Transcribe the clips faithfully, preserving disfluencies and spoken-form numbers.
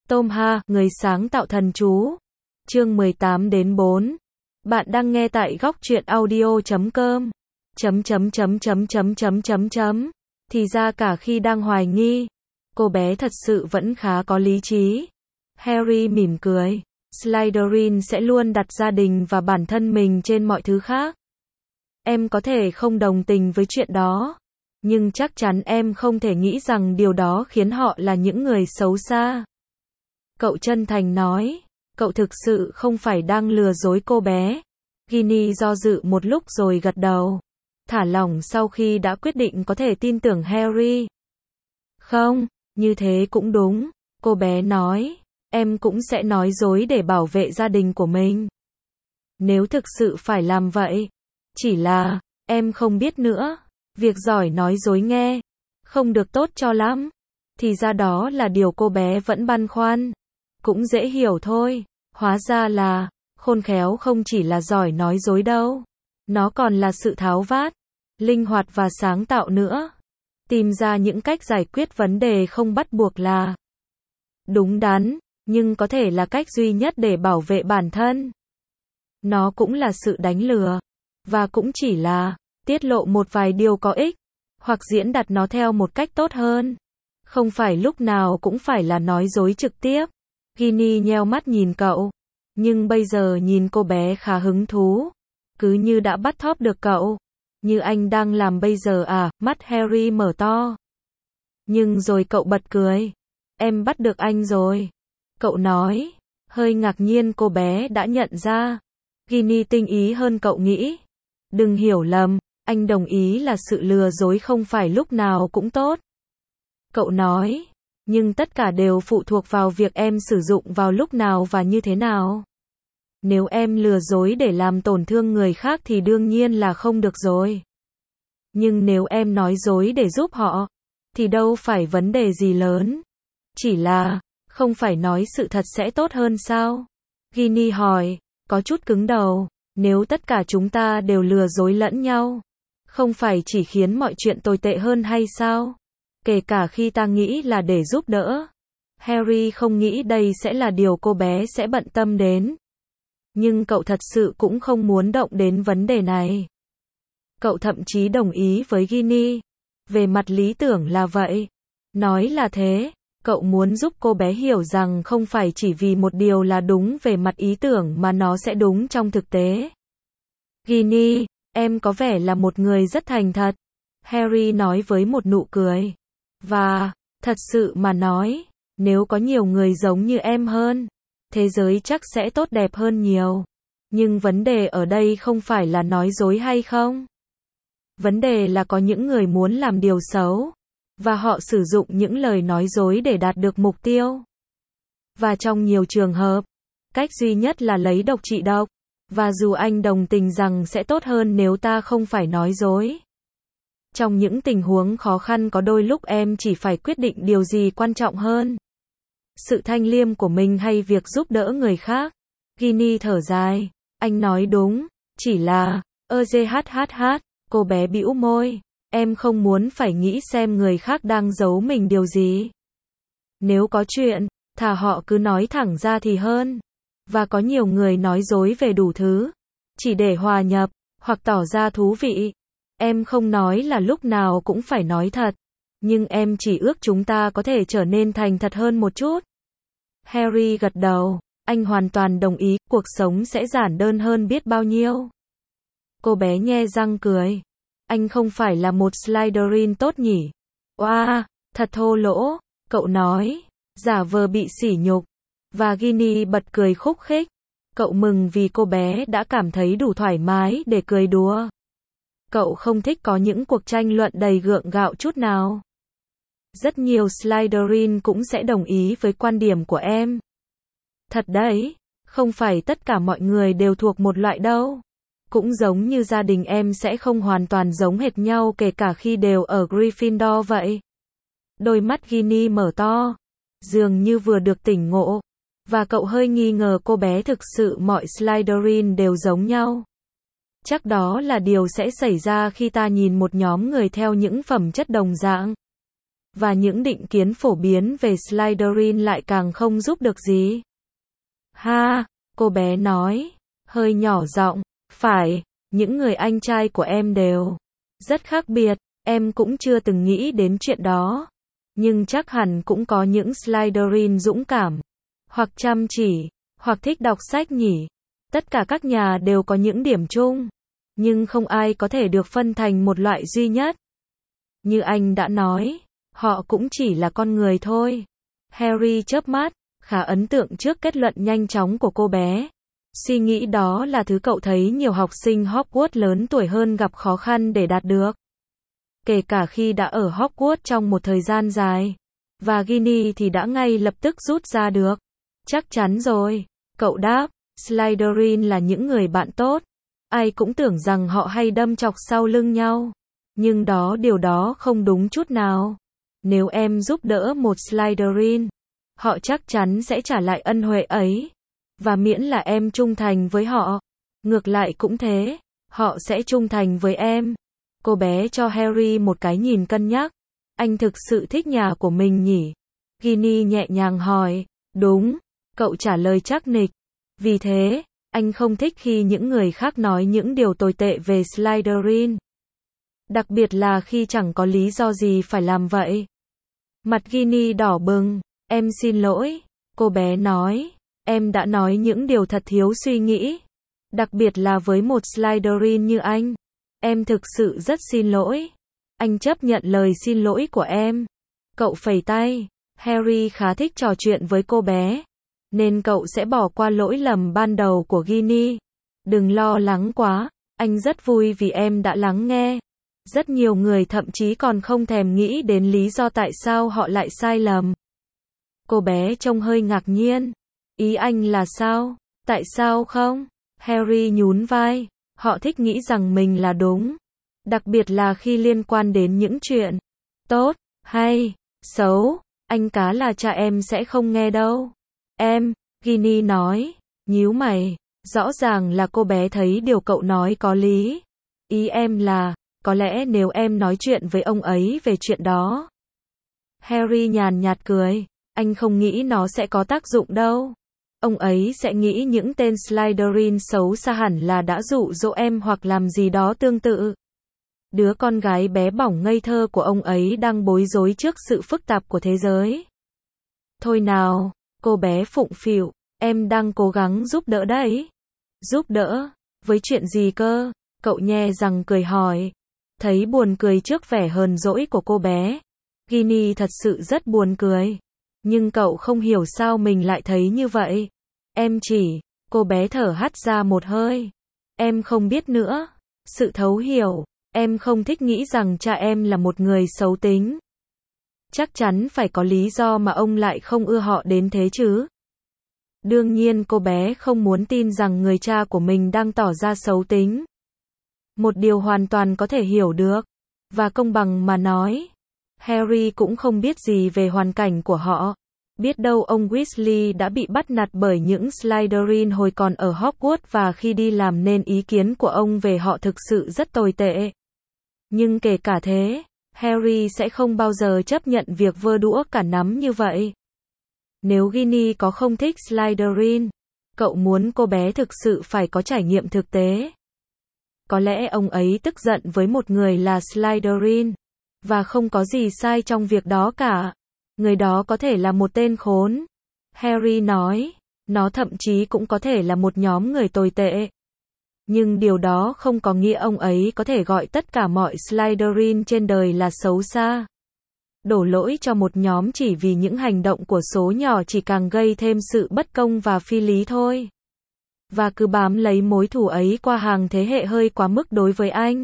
Tom Ha, người sáng tạo thần chú. Chương mười tám đến bốn. Bạn đang nghe tại góc truyện audio chấm com. Chấm chấm chấm chấm chấm chấm chấm chấm. Thì ra cả khi đang hoài nghi, cô bé thật sự vẫn khá có lý trí. Harry mỉm cười. Slytherin sẽ luôn đặt gia đình và bản thân mình trên mọi thứ khác. Em có thể không đồng tình với chuyện đó, nhưng chắc chắn em không thể nghĩ rằng điều đó khiến họ là những người xấu xa. Cậu chân thành nói. Cậu thực sự không phải đang lừa dối cô bé. Ginny do dự một lúc rồi gật đầu, thả lỏng sau khi đã quyết định có thể tin tưởng Harry. Không, như thế cũng đúng, cô bé nói. Em cũng sẽ nói dối để bảo vệ gia đình của mình, nếu thực sự phải làm vậy. Chỉ là, em không biết nữa. Việc giỏi nói dối nghe không được tốt cho lắm. Thì ra đó là điều cô bé vẫn băn khoăn. Cũng dễ hiểu thôi. Hóa ra là, khôn khéo không chỉ là giỏi nói dối đâu. Nó còn là sự tháo vát, linh hoạt và sáng tạo nữa. Tìm ra những cách giải quyết vấn đề không bắt buộc là đúng đắn, nhưng có thể là cách duy nhất để bảo vệ bản thân. Nó cũng là sự đánh lừa, và cũng chỉ là tiết lộ một vài điều có ích, hoặc diễn đạt nó theo một cách tốt hơn. Không phải lúc nào cũng phải là nói dối trực tiếp. Ginny nheo mắt nhìn cậu, nhưng bây giờ nhìn cô bé khá hứng thú, cứ như đã bắt thóp được cậu. Như anh đang làm bây giờ à? Mắt Harry mở to. Nhưng rồi cậu bật cười. Em bắt được anh rồi, cậu nói. Hơi ngạc nhiên cô bé đã nhận ra. Ginny tinh ý hơn cậu nghĩ. Đừng hiểu lầm, anh đồng ý là sự lừa dối không phải lúc nào cũng tốt, cậu nói. Nhưng tất cả đều phụ thuộc vào việc em sử dụng vào lúc nào và như thế nào. Nếu em lừa dối để làm tổn thương người khác thì đương nhiên là không được rồi. Nhưng nếu em nói dối để giúp họ, thì đâu phải vấn đề gì lớn. Chỉ là, không phải nói sự thật sẽ tốt hơn sao? Ginny hỏi, có chút cứng đầu. Nếu tất cả chúng ta đều lừa dối lẫn nhau, không phải chỉ khiến mọi chuyện tồi tệ hơn hay sao? Kể cả khi ta nghĩ là để giúp đỡ. Harry không nghĩ đây sẽ là điều cô bé sẽ bận tâm đến. Nhưng cậu thật sự cũng không muốn động đến vấn đề này. Cậu thậm chí đồng ý với Ginny. Về mặt lý tưởng là vậy. Nói là thế, cậu muốn giúp cô bé hiểu rằng không phải chỉ vì một điều là đúng về mặt ý tưởng mà nó sẽ đúng trong thực tế. Ginny, em có vẻ là một người rất thành thật, Harry nói với một nụ cười. Và, thật sự mà nói, nếu có nhiều người giống như em hơn, thế giới chắc sẽ tốt đẹp hơn nhiều. Nhưng vấn đề ở đây không phải là nói dối hay không. Vấn đề là có những người muốn làm điều xấu, và họ sử dụng những lời nói dối để đạt được mục tiêu. Và trong nhiều trường hợp, cách duy nhất là lấy độc trị độc. Và dù anh đồng tình rằng sẽ tốt hơn nếu ta không phải nói dối. Trong những tình huống khó khăn có đôi lúc em chỉ phải quyết định điều gì quan trọng hơn. Sự thanh liêm của mình hay việc giúp đỡ người khác. Ginny thở dài. Anh nói đúng, chỉ là, ơ dê hát hát hát, cô bé bĩu môi. Em không muốn phải nghĩ xem người khác đang giấu mình điều gì. Nếu có chuyện, thà họ cứ nói thẳng ra thì hơn. Và có nhiều người nói dối về đủ thứ, chỉ để hòa nhập, hoặc tỏ ra thú vị. Em không nói là lúc nào cũng phải nói thật, nhưng em chỉ ước chúng ta có thể trở nên thành thật hơn một chút. Harry gật đầu, anh hoàn toàn đồng ý, cuộc sống sẽ giản đơn hơn biết bao nhiêu. Cô bé nhe răng cười. Anh không phải là một Slytherin tốt nhỉ? Oa, thật thô lỗ, cậu nói, giả vờ bị sỉ nhục. Và Ginny bật cười khúc khích. Cậu mừng vì cô bé đã cảm thấy đủ thoải mái để cười đùa. Cậu không thích có những cuộc tranh luận đầy gượng gạo chút nào. Rất nhiều Slytherin cũng sẽ đồng ý với quan điểm của em. Thật đấy, không phải tất cả mọi người đều thuộc một loại đâu. Cũng giống như gia đình em sẽ không hoàn toàn giống hệt nhau kể cả khi đều ở Gryffindor vậy. Đôi mắt Ginny mở to, dường như vừa được tỉnh ngộ. Và cậu hơi nghi ngờ cô bé thực sự mọi Slytherin đều giống nhau. Chắc đó là điều sẽ xảy ra khi ta nhìn một nhóm người theo những phẩm chất đồng dạng. và những định kiến phổ biến về Slytherin lại càng không giúp được gì. Ha, cô bé nói, hơi nhỏ giọng, phải, những người anh trai của em đều rất khác biệt, em cũng chưa từng nghĩ đến chuyện đó. Nhưng chắc hẳn cũng có những Slytherin dũng cảm, hoặc chăm chỉ, hoặc thích đọc sách nhỉ. Tất cả các nhà đều có những điểm chung, nhưng không ai có thể được phân thành một loại duy nhất. Như anh đã nói, họ cũng chỉ là con người thôi. Harry chớp mắt, khá ấn tượng trước kết luận nhanh chóng của cô bé. Suy nghĩ đó là thứ cậu thấy nhiều học sinh Hogwarts lớn tuổi hơn gặp khó khăn để đạt được. Kể cả khi đã ở Hogwarts trong một thời gian dài. Và Ginny thì đã ngay lập tức rút ra được. Chắc chắn rồi, cậu đáp, Slytherin là những người bạn tốt. Ai cũng tưởng rằng họ hay đâm chọc sau lưng nhau. Nhưng đó điều đó không đúng chút nào. Nếu em giúp đỡ một Slytherin, họ chắc chắn sẽ trả lại ân huệ ấy. Và miễn là em trung thành với họ, ngược lại cũng thế, họ sẽ trung thành với em. Cô bé cho Harry một cái nhìn cân nhắc. Anh thực sự thích nhà của mình nhỉ? Ginny nhẹ nhàng hỏi. Đúng, cậu trả lời chắc nịch. Vì thế, anh không thích khi những người khác nói những điều tồi tệ về Slytherin. Đặc biệt là khi chẳng có lý do gì phải làm vậy. Mặt Ginny đỏ bừng. Em xin lỗi, cô bé nói. Em đã nói những điều thật thiếu suy nghĩ. Đặc biệt là với một Slytherin như anh. Em thực sự rất xin lỗi. Anh chấp nhận lời xin lỗi của em. Cậu phẩy tay. Harry khá thích trò chuyện với cô bé. Nên cậu sẽ bỏ qua lỗi lầm ban đầu của Ginny. Đừng lo lắng quá. Anh rất vui vì em đã lắng nghe. Rất nhiều người thậm chí còn không thèm nghĩ đến lý do tại sao họ lại sai lầm. Cô bé trông hơi ngạc nhiên. Ý anh là sao? Tại sao không? Harry nhún vai. Họ thích nghĩ rằng mình là đúng. Đặc biệt là khi liên quan đến những chuyện tốt, hay, xấu. Anh cá là cha em sẽ không nghe đâu. Em, Ginny nói, nhíu mày. Rõ ràng là cô bé thấy điều cậu nói có lý. Ý em là, có lẽ nếu em nói chuyện với ông ấy về chuyện đó. Harry nhàn nhạt cười. Anh không nghĩ nó sẽ có tác dụng đâu. Ông ấy sẽ nghĩ những tên Slytherin xấu xa hẳn là đã dụ dỗ em hoặc làm gì đó tương tự. Đứa con gái bé bỏng ngây thơ của ông ấy đang bối rối trước sự phức tạp của thế giới. Thôi nào, cô bé phụng phịu, em đang cố gắng giúp đỡ đấy. Giúp đỡ? Với chuyện gì cơ? Cậu nhe răng cười hỏi. Thấy buồn cười trước vẻ hờn dỗi của cô bé. Ginny thật sự rất buồn cười. Nhưng cậu không hiểu sao mình lại thấy như vậy. Em chỉ, cô bé thở hắt ra một hơi. Em không biết nữa. Sự thấu hiểu, em không thích nghĩ rằng cha em là một người xấu tính. Chắc chắn phải có lý do mà ông lại không ưa họ đến thế chứ. Đương nhiên cô bé không muốn tin rằng người cha của mình đang tỏ ra xấu tính. Một điều hoàn toàn có thể hiểu được. Và công bằng mà nói, Harry cũng không biết gì về hoàn cảnh của họ. Biết đâu ông Weasley đã bị bắt nạt bởi những Slytherin hồi còn ở Hogwarts và khi đi làm nên ý kiến của ông về họ thực sự rất tồi tệ. Nhưng kể cả thế, Harry sẽ không bao giờ chấp nhận việc vơ đũa cả nắm như vậy. Nếu Ginny có không thích Slytherin, cậu muốn cô bé thực sự phải có trải nghiệm thực tế. Có lẽ ông ấy tức giận với một người là Slytherin. Và không có gì sai trong việc đó cả. Người đó có thể là một tên khốn. Harry nói. Nó thậm chí cũng có thể là một nhóm người tồi tệ. Nhưng điều đó không có nghĩa ông ấy có thể gọi tất cả mọi Slytherin trên đời là xấu xa. Đổ lỗi cho một nhóm chỉ vì những hành động của số nhỏ chỉ càng gây thêm sự bất công và phi lý thôi. Và cứ bám lấy mối thù ấy qua hàng thế hệ hơi quá mức đối với anh.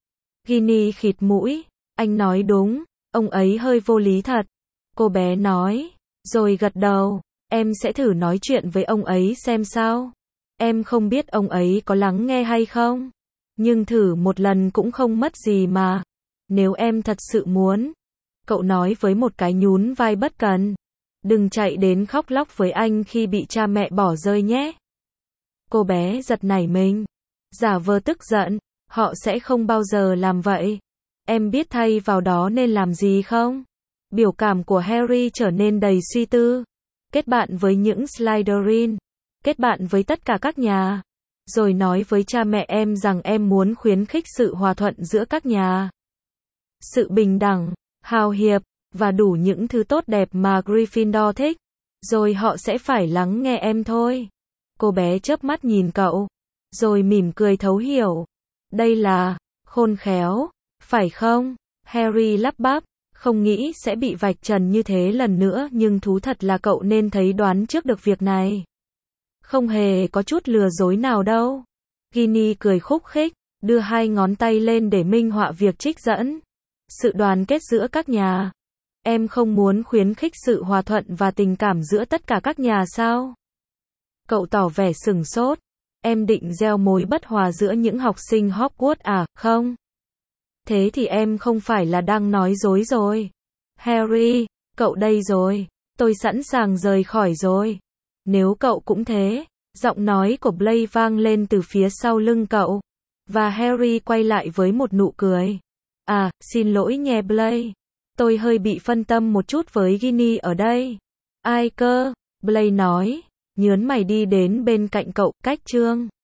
Ginny khịt mũi. Anh nói đúng, ông ấy hơi vô lý thật. Cô bé nói, rồi gật đầu. Em sẽ thử nói chuyện với ông ấy xem sao. Em không biết ông ấy có lắng nghe hay không. Nhưng thử một lần cũng không mất gì mà. Nếu em thật sự muốn. Cậu nói với một cái nhún vai bất cần. Đừng chạy đến khóc lóc với anh khi bị cha mẹ bỏ rơi nhé. Cô bé giật nảy mình. Giả vờ tức giận. Họ sẽ không bao giờ làm vậy. Em biết thay vào đó nên làm gì không? Biểu cảm của Harry trở nên đầy suy tư. Kết bạn với những Slytherin. Kết bạn với tất cả các nhà. Rồi nói với cha mẹ em rằng em muốn khuyến khích sự hòa thuận giữa các nhà. Sự bình đẳng, hào hiệp, và đủ những thứ tốt đẹp mà Gryffindor thích. Rồi họ sẽ phải lắng nghe em thôi. Cô bé chớp mắt nhìn cậu. Rồi mỉm cười thấu hiểu. Đây là khôn khéo, phải không? Harry lắp bắp. Không nghĩ sẽ bị vạch trần như thế lần nữa, nhưng thú thật là cậu nên thấy đoán trước được việc này. Không hề có chút lừa dối nào đâu. Ginny cười khúc khích, đưa hai ngón tay lên để minh họa việc trích dẫn. Sự đoàn kết giữa các nhà. Em không muốn khuyến khích sự hòa thuận và tình cảm giữa tất cả các nhà sao? Cậu tỏ vẻ sửng sốt. Em định gieo mối bất hòa giữa những học sinh Hogwarts à, không? Thế thì em không phải là đang nói dối rồi. Harry, cậu đây rồi. Tôi sẵn sàng rời khỏi rồi. Nếu cậu cũng thế. Giọng nói của Blaise vang lên từ phía sau lưng cậu. Và Harry quay lại với một nụ cười. À, xin lỗi nhé Blaise. Tôi hơi bị phân tâm một chút với Ginny ở đây. Ai cơ? Blaise nói. Nhớn mày đi đến bên cạnh cậu, cách chương.